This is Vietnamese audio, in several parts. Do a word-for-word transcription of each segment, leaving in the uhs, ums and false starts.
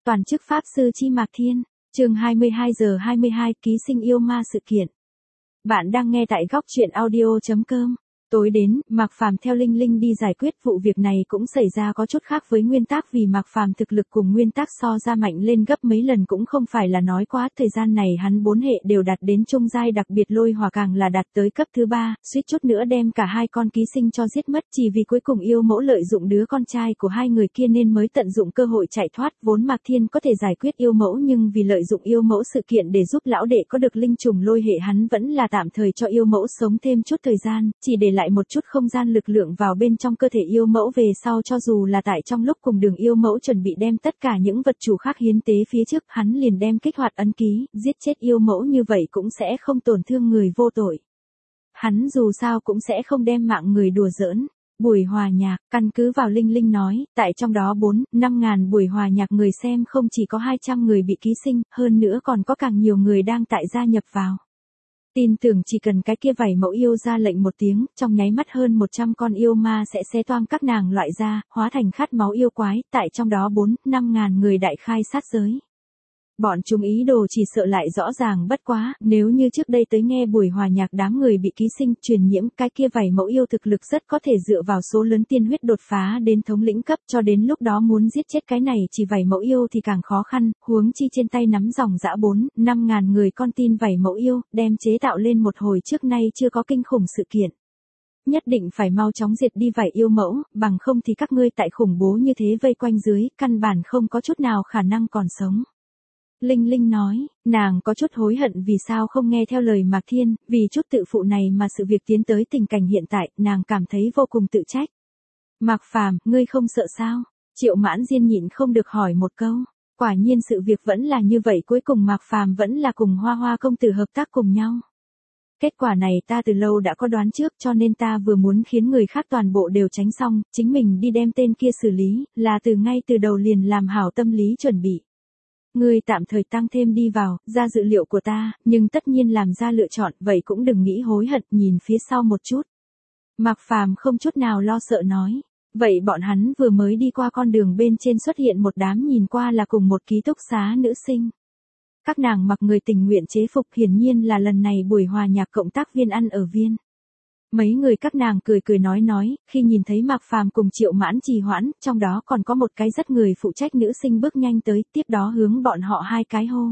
toàn chức pháp sư chi Mạc Thiên, chương hai mươi hai giờ hai mươi hai, ký sinh yêu ma sự kiện. Bạn đang nghe tại góc truyện audio chấm com. Tối đến, Mạc Phàm theo Linh Linh đi giải quyết vụ việc này cũng xảy ra có chút khác với nguyên tắc, vì Mạc Phàm thực lực cùng nguyên tắc so ra mạnh lên gấp mấy lần cũng không phải là nói quá. Thời gian này hắn bốn hệ đều đạt đến trung giai, đặc biệt lôi hỏa càng là đạt tới cấp thứ ba, suýt chút nữa đem cả hai con ký sinh cho giết mất, chỉ vì cuối cùng yêu mẫu lợi dụng đứa con trai của hai người kia nên mới tận dụng cơ hội chạy thoát. Vốn Mạc Thiên có thể giải quyết yêu mẫu, nhưng vì lợi dụng yêu mẫu sự kiện để giúp lão đệ có được linh trùng lôi hệ, hắn vẫn là tạm thời cho yêu mẫu sống thêm chút thời gian, chỉ để lại một chút không gian lực lượng vào bên trong cơ thể yêu mẫu. Về sau cho dù là tại trong lúc cùng đường yêu mẫu chuẩn bị đem tất cả những vật chủ khác hiến tế phía trước, hắn liền đem kích hoạt ấn ký, giết chết yêu mẫu, như vậy cũng sẽ không tổn thương người vô tội. Hắn dù sao cũng sẽ không đem mạng người đùa giỡn. Buổi hòa nhạc, căn cứ vào Linh Linh nói, tại trong đó bốn, năm ngàn buổi hòa nhạc người xem không chỉ có hai trăm người bị ký sinh, hơn nữa còn có càng nhiều người đang tại gia nhập vào. Tin tưởng chỉ cần cái kia vảy mẫu yêu ra lệnh một tiếng, trong nháy mắt hơn một trăm con yêu ma sẽ xé toang các nàng loại ra, hóa thành khát máu yêu quái, tại trong đó bốn, năm ngàn người đại khai sát giới. Bọn chúng ý đồ chỉ sợ lại rõ ràng bất quá, nếu như trước đây tới nghe buổi hòa nhạc đám người bị ký sinh truyền nhiễm, cái kia vảy mẫu yêu thực lực rất có thể dựa vào số lớn tiên huyết đột phá đến thống lĩnh cấp, cho đến lúc đó muốn giết chết cái này chỉ vảy mẫu yêu thì càng khó khăn, huống chi trên tay nắm dòng dã bốn, năm ngàn người con tin vảy mẫu yêu, đem chế tạo lên một hồi trước nay chưa có kinh khủng sự kiện. Nhất định phải mau chóng diệt đi vảy yêu mẫu, bằng không thì các ngươi tại khủng bố như thế vây quanh dưới, căn bản không có chút nào khả năng còn sống. Linh Linh nói, nàng có chút hối hận vì sao không nghe theo lời Mạc Thiên, vì chút tự phụ này mà sự việc tiến tới tình cảnh hiện tại, nàng cảm thấy vô cùng tự trách. Mạc Phàm, ngươi không sợ sao? Triệu Mãn Diên nhịn không được hỏi một câu. Quả nhiên sự việc vẫn là như vậy, cuối cùng Mạc Phàm vẫn là cùng Hoa Hoa công tử hợp tác cùng nhau. Kết quả này ta từ lâu đã có đoán trước, cho nên ta vừa muốn khiến người khác toàn bộ đều tránh xong, chính mình đi đem tên kia xử lý, là từ ngay từ đầu liền làm hảo tâm lý chuẩn bị. Ngươi tạm thời tăng thêm đi vào, ra dự liệu của ta, nhưng tất nhiên làm ra lựa chọn, vậy cũng đừng nghĩ hối hận, nhìn phía sau một chút. Mạc Phàm không chút nào lo sợ nói. Vậy bọn hắn vừa mới đi qua con đường bên trên xuất hiện một đám nhìn qua là cùng một ký túc xá nữ sinh. Các nàng mặc người tình nguyện chế phục, hiển nhiên là lần này buổi hòa nhạc cộng tác viên ăn ở viên. Mấy người các nàng cười cười nói nói, khi nhìn thấy Mạc Phàm cùng Triệu Mãn trì hoãn, trong đó còn có một cái rất người phụ trách nữ sinh bước nhanh tới, tiếp đó hướng bọn họ hai cái hô.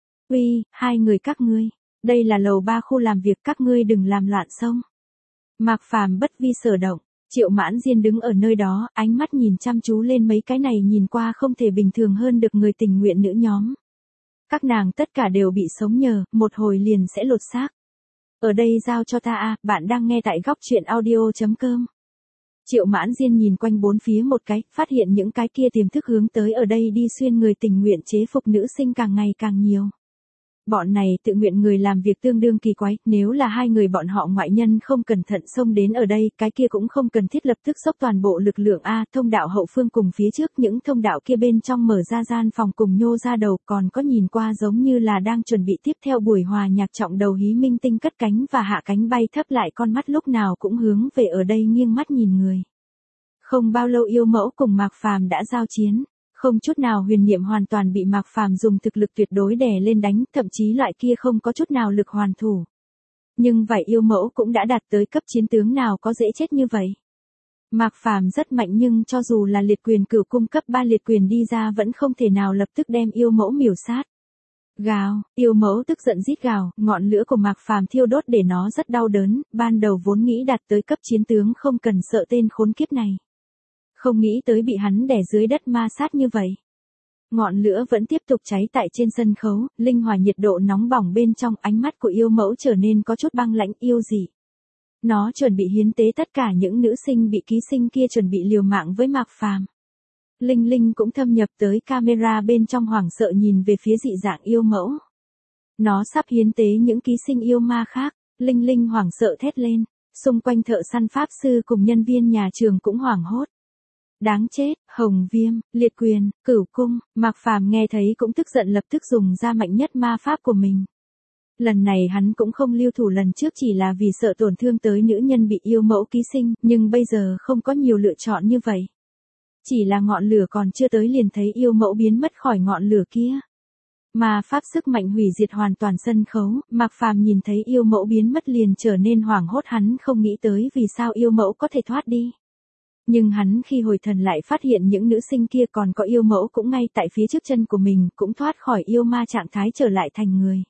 Uy, hai người các ngươi, đây là lầu ba khu làm việc, các ngươi đừng làm loạn xông. Mạc Phàm bất vi sở động, Triệu Mãn Diên đứng ở nơi đó, ánh mắt nhìn chăm chú lên mấy cái này nhìn qua không thể bình thường hơn được người tình nguyện nữ nhóm. Các nàng tất cả đều bị sống nhờ, một hồi liền sẽ lột xác. Ở đây giao cho ta à, bạn đang nghe tại góc truyện audio chấm com. Triệu Mãn Diên nhìn quanh bốn phía một cái, phát hiện những cái kia tiềm thức hướng tới ở đây đi xuyên người tình nguyện chế phục nữ sinh càng ngày càng nhiều. Bọn này tự nguyện người làm việc tương đương kỳ quái, nếu là hai người bọn họ ngoại nhân không cẩn thận xông đến ở đây, cái kia cũng không cần thiết lập tức dốc toàn bộ lực lượng a, thông đạo hậu phương cùng phía trước những thông đạo kia bên trong mở ra gian phòng cùng nhô ra đầu, còn có nhìn qua giống như là đang chuẩn bị tiếp theo buổi hòa nhạc trọng đầu hí minh tinh cất cánh và hạ cánh bay thấp lại, con mắt lúc nào cũng hướng về ở đây nghiêng mắt nhìn người. Không bao lâu yêu mẫu cùng Mạc Phàm đã giao chiến. Không chút nào huyền niệm, hoàn toàn bị Mạc Phàm dùng thực lực tuyệt đối đè lên đánh, thậm chí loại kia không có chút nào lực hoàn thủ. Nhưng vậy yêu mẫu cũng đã đạt tới cấp chiến tướng, nào có dễ chết như vậy. Mạc Phàm rất mạnh, nhưng cho dù là liệt quyền cửu cung cấp ba liệt quyền đi ra vẫn không thể nào lập tức đem yêu mẫu miểu sát. Gào, yêu mẫu tức giận rít gào, ngọn lửa của Mạc Phàm thiêu đốt để nó rất đau đớn, ban đầu vốn nghĩ đạt tới cấp chiến tướng không cần sợ tên khốn kiếp này. Không nghĩ tới bị hắn đè dưới đất ma sát như vậy. Ngọn lửa vẫn tiếp tục cháy tại trên sân khấu, linh hỏa nhiệt độ nóng bỏng bên trong, ánh mắt của yêu mẫu trở nên có chút băng lãnh. Yêu gì? Nó chuẩn bị hiến tế tất cả những nữ sinh bị ký sinh kia, chuẩn bị liều mạng với Mạc Phàm. Linh Linh cũng thâm nhập tới camera bên trong, hoảng sợ nhìn về phía dị dạng yêu mẫu. Nó sắp hiến tế những ký sinh yêu ma khác. Linh Linh hoảng sợ thét lên, xung quanh thợ săn pháp sư cùng nhân viên nhà trường cũng hoảng hốt. Đáng chết, hồng viêm, liệt quyền, cửu cung. Mạc Phàm nghe thấy cũng tức giận, lập tức dùng ra mạnh nhất ma pháp của mình. Lần này hắn cũng không lưu thủ, lần trước chỉ là vì sợ tổn thương tới nữ nhân bị yêu mẫu ký sinh, nhưng bây giờ không có nhiều lựa chọn như vậy. Chỉ là ngọn lửa còn chưa tới liền thấy yêu mẫu biến mất khỏi ngọn lửa kia. Mà pháp sức mạnh hủy diệt hoàn toàn sân khấu, Mạc Phàm nhìn thấy yêu mẫu biến mất liền trở nên hoảng hốt, hắn không nghĩ tới vì sao yêu mẫu có thể thoát đi. Nhưng hắn khi hồi thần lại phát hiện những nữ sinh kia còn có yêu mẫu cũng ngay tại phía trước chân của mình, cũng thoát khỏi yêu ma trạng thái trở lại thành người.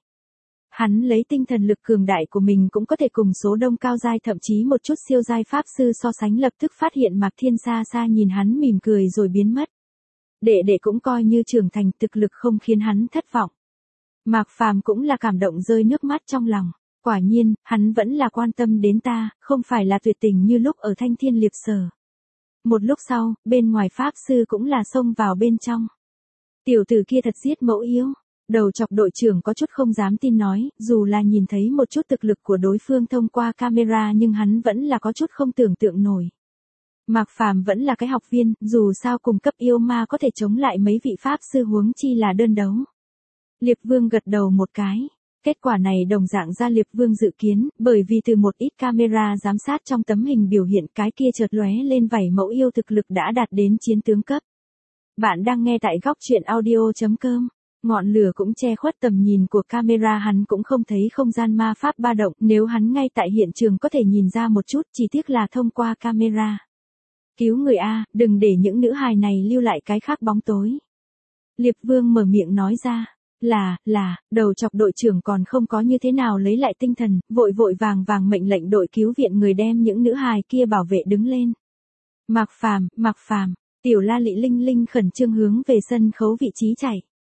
Hắn lấy tinh thần lực cường đại của mình cũng có thể cùng số đông cao giai thậm chí một chút siêu giai pháp sư so sánh, lập tức phát hiện Mạc Thiên xa xa nhìn hắn mỉm cười rồi biến mất. Đệ đệ cũng coi như trưởng thành, thực lực không khiến hắn thất vọng. Mạc Phàm cũng là cảm động rơi nước mắt trong lòng. Quả nhiên, hắn vẫn là quan tâm đến ta, không phải là tuyệt tình như lúc ở Thanh Thiên Liệp Sở. Một lúc sau, bên ngoài pháp sư cũng là xông vào bên trong. Tiểu tử kia thật giết mẫu yêu. Đầu chọc đội trưởng có chút không dám tin nói, dù là nhìn thấy một chút thực lực của đối phương thông qua camera nhưng hắn vẫn là có chút không tưởng tượng nổi. Mạc Phàm vẫn là cái học viên, dù sao cùng cấp yêu ma có thể chống lại mấy vị pháp sư huống chi là đơn đấu. Liệp Vương gật đầu một cái. Kết quả này đồng dạng ra Liệp Vương dự kiến, bởi vì từ một ít camera giám sát trong tấm hình biểu hiện cái kia chợt lóe lên vảy mẫu yêu thực lực đã đạt đến chiến tướng cấp. Bạn đang nghe tại góc truyện audio chấm com. Ngọn lửa cũng che khuất tầm nhìn của camera, hắn cũng không thấy không gian ma pháp ba động, nếu hắn ngay tại hiện trường có thể nhìn ra một chút, chỉ tiếc là thông qua camera. Cứu người A, đừng để những nữ hài này lưu lại cái khác bóng tối. Liệp Vương mở miệng nói ra, là, là, đầu chọc đội trưởng còn không có như thế nào lấy lại tinh thần, vội vội vàng vàng mệnh lệnh đội cứu viện người đem những nữ hài kia bảo vệ đứng lên. Mạc Phàm, Mạc Phàm, Tiểu La Lị Linh Linh khẩn trương hướng về sân khấu vị trí chạy.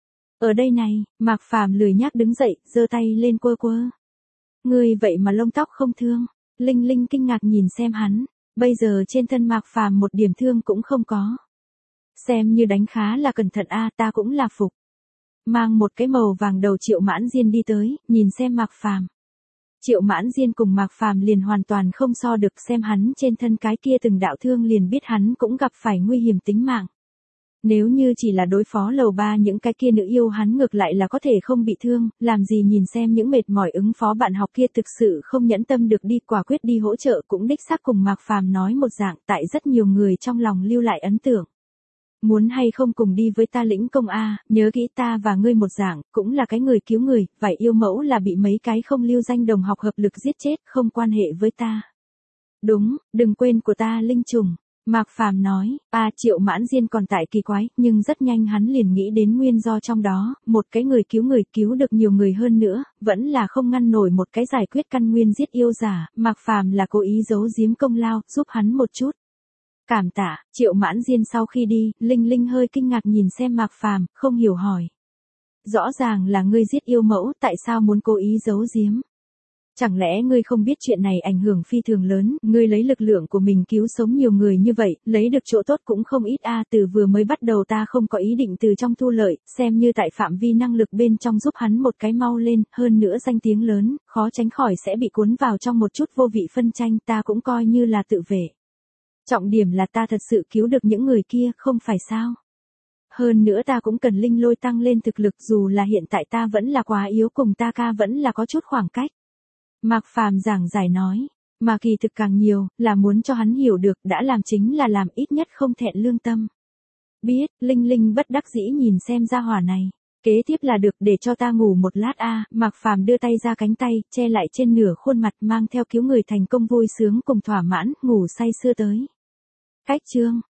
Ở đây này, Mạc Phàm lười nhác đứng dậy, giơ tay lên quơ quơ. Ngươi vậy mà lông tóc không thương. Linh Linh kinh ngạc nhìn xem hắn, bây giờ trên thân Mạc Phàm một điểm thương cũng không có. Xem như đánh khá là cẩn thận a, ta cũng là phục. Mang một cái màu vàng đầu Triệu Mãn Diên đi tới, nhìn xem Mạc Phàm. Triệu Mãn Diên cùng Mạc Phàm liền hoàn toàn không so được, xem hắn trên thân cái kia từng đạo thương liền biết hắn cũng gặp phải nguy hiểm tính mạng. Nếu như chỉ là đối phó lầu ba những cái kia nữ yêu hắn ngược lại là có thể không bị thương, làm gì nhìn xem những mệt mỏi ứng phó bạn học kia thực sự không nhẫn tâm được đi, quả quyết đi hỗ trợ, cũng đích xác cùng Mạc Phàm nói một dạng, tại rất nhiều người trong lòng lưu lại ấn tượng. Muốn hay không cùng đi với ta lĩnh công a, nhớ kỹ ta và ngươi một dạng, cũng là cái người cứu người, vảy yêu mẫu là bị mấy cái không lưu danh đồng học hợp lực giết chết, không quan hệ với ta. Đúng, đừng quên của ta linh trùng. Mạc Phàm nói, a Triệu Mãn Diên còn tại kỳ quái, nhưng rất nhanh hắn liền nghĩ đến nguyên do trong đó, một cái người cứu người cứu được nhiều người hơn nữa, vẫn là không ngăn nổi một cái giải quyết căn nguyên giết yêu giả, Mạc Phàm là cố ý giấu giếm công lao, giúp hắn một chút. Cảm tạ. Triệu Mãn Diên sau khi đi, Linh Linh hơi kinh ngạc nhìn xem Mạc Phàm, không hiểu hỏi. Rõ ràng là ngươi giết yêu mẫu, tại sao muốn cố ý giấu giếm? Chẳng lẽ ngươi không biết chuyện này ảnh hưởng phi thường lớn, ngươi lấy lực lượng của mình cứu sống nhiều người như vậy, lấy được chỗ tốt cũng không ít a, từ vừa mới bắt đầu ta không có ý định từ trong thu lợi, xem như tại phạm vi năng lực bên trong giúp hắn một cái mau lên, hơn nữa danh tiếng lớn, khó tránh khỏi sẽ bị cuốn vào trong một chút vô vị phân tranh, ta cũng coi như là tự vệ. Trọng điểm là ta thật sự cứu được những người kia, không phải sao? Hơn nữa ta cũng cần linh lôi tăng lên thực lực, dù là hiện tại ta vẫn là quá yếu, cùng ta ca vẫn là có chút khoảng cách. Mạc Phàm giảng giải nói, mà kỳ thực càng nhiều, là muốn cho hắn hiểu được, đã làm chính là làm, ít nhất không thẹn lương tâm. Biết, Linh Linh bất đắc dĩ nhìn xem gia hỏa này. Kế tiếp là được, để cho ta ngủ một lát a. À, Mạc Phàm đưa tay ra cánh tay, che lại trên nửa khuôn mặt, mang theo cứu người thành công vui sướng cùng thỏa mãn, ngủ say sưa tới. Cách chương